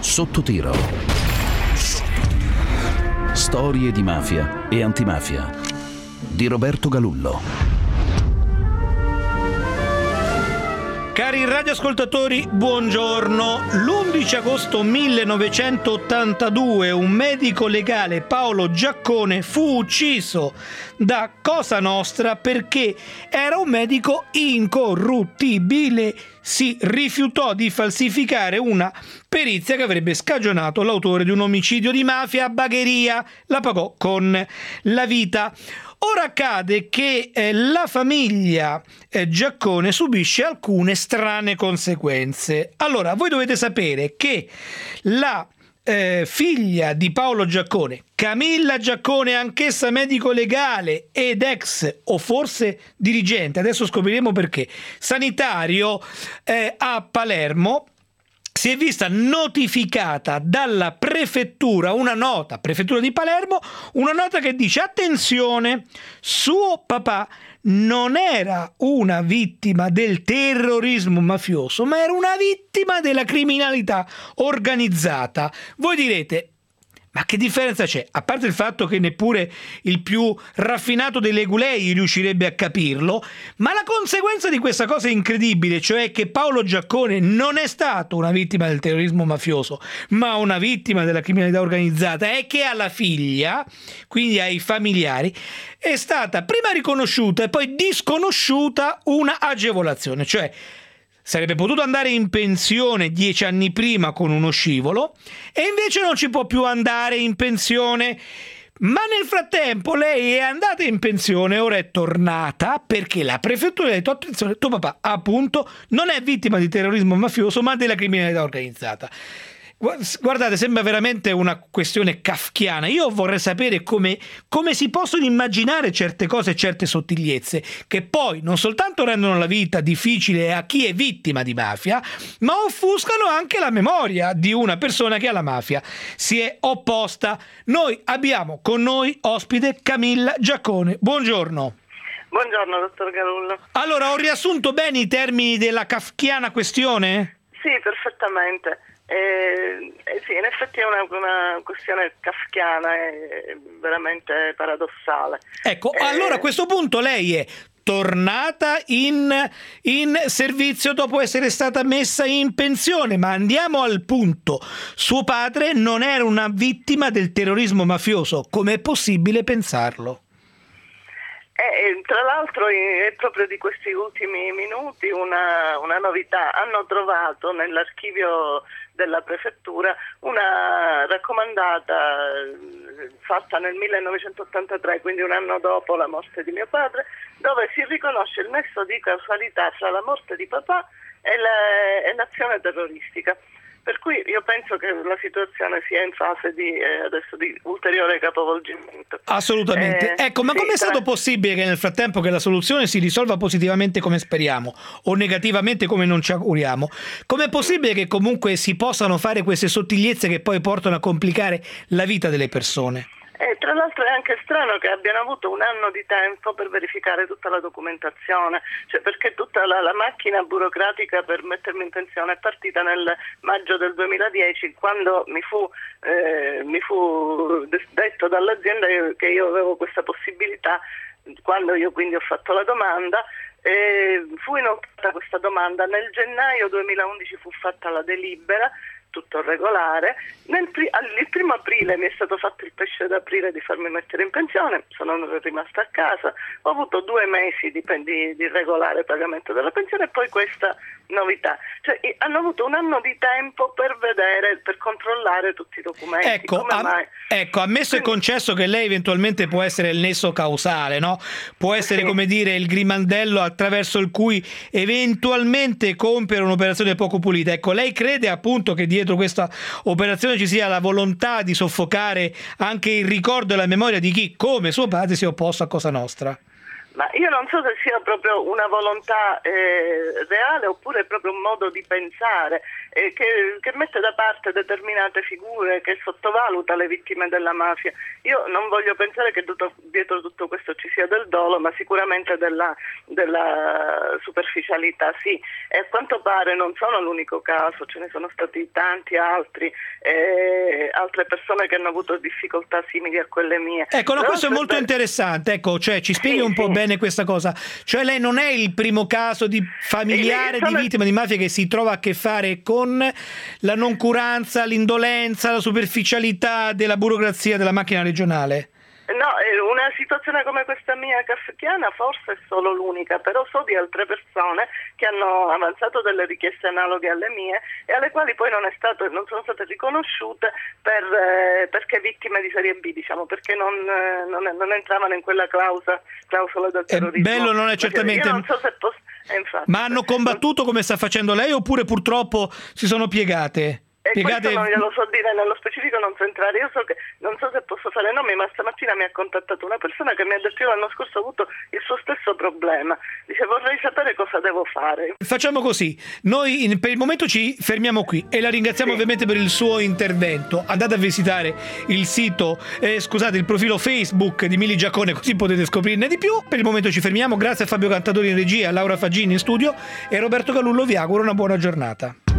Sotto tiro. Storie di mafia e antimafia di Roberto Galullo. Cari radioascoltatori, buongiorno. L'11 agosto 1982 un medico legale, Paolo Giaccone, fu ucciso da Cosa Nostra perché era un medico incorruttibile. Si rifiutò di falsificare una perizia che avrebbe scagionato l'autore di un omicidio di mafia a Bagheria. La pagò con la vita. Ora accade che la famiglia Giaccone subisce alcune strane conseguenze. Allora, voi dovete sapere che la figlia di Paolo Giaccone, Camilla Giaccone, anch'essa medico legale ed ex, o forse dirigente, adesso scopriremo perché, sanitario a Palermo, si è vista notificata dalla prefettura prefettura di Palermo, una nota che dice: attenzione, suo papà non era una vittima del terrorismo mafioso, ma era una vittima della criminalità organizzata. Voi direte: ma che differenza c'è? A parte il fatto che neppure il più raffinato dei legulei riuscirebbe a capirlo, ma la conseguenza di questa cosa è incredibile, cioè che Paolo Giaccone non è stato una vittima del terrorismo mafioso, ma una vittima della criminalità organizzata, e che alla figlia, quindi ai familiari, è stata prima riconosciuta e poi disconosciuta una agevolazione, cioè sarebbe potuto andare in pensione 10 anni prima con uno scivolo e invece non ci può più andare in pensione. Ma nel frattempo lei è andata in pensione, ora è tornata perché la prefettura ha detto: attenzione, tuo papà appunto non è vittima di terrorismo mafioso ma della criminalità organizzata. Guardate, sembra veramente una questione kafkiana. Io vorrei sapere come si possono immaginare certe cose, certe sottigliezze, che poi non soltanto rendono la vita difficile a chi è vittima di mafia, ma offuscano anche la memoria di una persona che alla mafia si è opposta. Noi abbiamo con noi ospite Camilla Giaccone. Buongiorno. Buongiorno, dottor Galullo. Allora, ho riassunto bene i termini della kafkiana questione? Sì, perfettamente. Sì, in effetti è una questione kafkiana, è veramente paradossale. Ecco, allora a questo punto lei è tornata in servizio dopo essere stata messa in pensione, ma andiamo al punto. Suo padre non era una vittima del terrorismo mafioso, com'è possibile pensarlo? Tra l'altro è proprio di questi ultimi minuti una novità. Hanno trovato nell'archivio della prefettura una raccomandata fatta nel 1983, quindi un anno dopo la morte di mio padre, dove si riconosce il nesso di causalità tra la morte di papà e l'azione terroristica. Per cui io penso che la situazione sia in fase di ulteriore capovolgimento. Assolutamente. Ecco, ma com'è stato possibile che nel frattempo che la soluzione si risolva positivamente come speriamo o negativamente come non ci auguriamo? Com'è possibile che comunque si possano fare queste sottigliezze che poi portano a complicare la vita delle persone? Tra l'altro è anche strano che abbiano avuto un anno di tempo per verificare tutta la documentazione, cioè perché tutta la macchina burocratica per mettermi in pensione è partita nel maggio del 2010, quando mi fu detto dall'azienda che io avevo questa possibilità, quando io quindi ho fatto la domanda. Fu inoltrata questa domanda, nel gennaio 2011 fu fatta la delibera, tutto regolare. Il 1° aprile mi è stato fatto il pesce d'aprile di farmi mettere in pensione, sono rimasta a casa, ho avuto 2 mesi di regolare pagamento della pensione e poi questa novità, cioè hanno avuto un anno di tempo per vedere, per controllare tutti i documenti. Ecco, ammesso e concesso che lei eventualmente può essere il nesso causale, no? Può essere, come dire, il grimaldello attraverso il cui eventualmente compiere un'operazione poco pulita. Ecco, lei crede appunto che dietro questa operazione ci sia la volontà di soffocare anche il ricordo e la memoria di chi, come suo padre, si è opposto a Cosa Nostra? Ma io non so se sia proprio una volontà reale oppure proprio un modo di pensare che mette da parte determinate figure, che sottovaluta le vittime della mafia. Io non voglio pensare che dietro tutto questo ci sia del dolo, ma sicuramente della superficialità, sì. E a quanto pare non sono l'unico caso, ce ne sono stati tanti altri, altre persone che hanno avuto difficoltà simili a quelle mie. Ecco, no, questo è molto interessante, ecco, cioè ci spieghi un po' bene questa cosa, cioè lei non è il primo caso di familiare di vittima di mafia che si trova a che fare con la noncuranza, l'indolenza, la superficialità della burocrazia della macchina regionale? No, una situazione come questa mia kafkiana forse è solo l'unica, però so di altre persone che hanno avanzato delle richieste analoghe alle mie e alle quali poi non sono state riconosciute perché vittime di serie B, diciamo, perché non entravano in quella clausola del terrorismo. Bello non è certamente. Io non so se infatti, ma hanno combattuto come sta facendo lei oppure purtroppo si sono piegate? Questo non glielo so dire, nello specifico non so entrare. Io non so se posso fare nomi, ma stamattina mi ha contattato una persona che mi ha detto che l'anno scorso ho avuto il suo stesso problema. Dice: vorrei sapere cosa devo fare. Facciamo così, noi per il momento ci fermiamo qui e la ringraziamo ovviamente per il suo intervento. Andate a visitare il sito, il profilo Facebook di Mili Giacone, così potete scoprirne di più. Per il momento ci fermiamo, grazie a Fabio Cantatori in regia, a Laura Faggini in studio e Roberto Galullo vi auguro una buona giornata.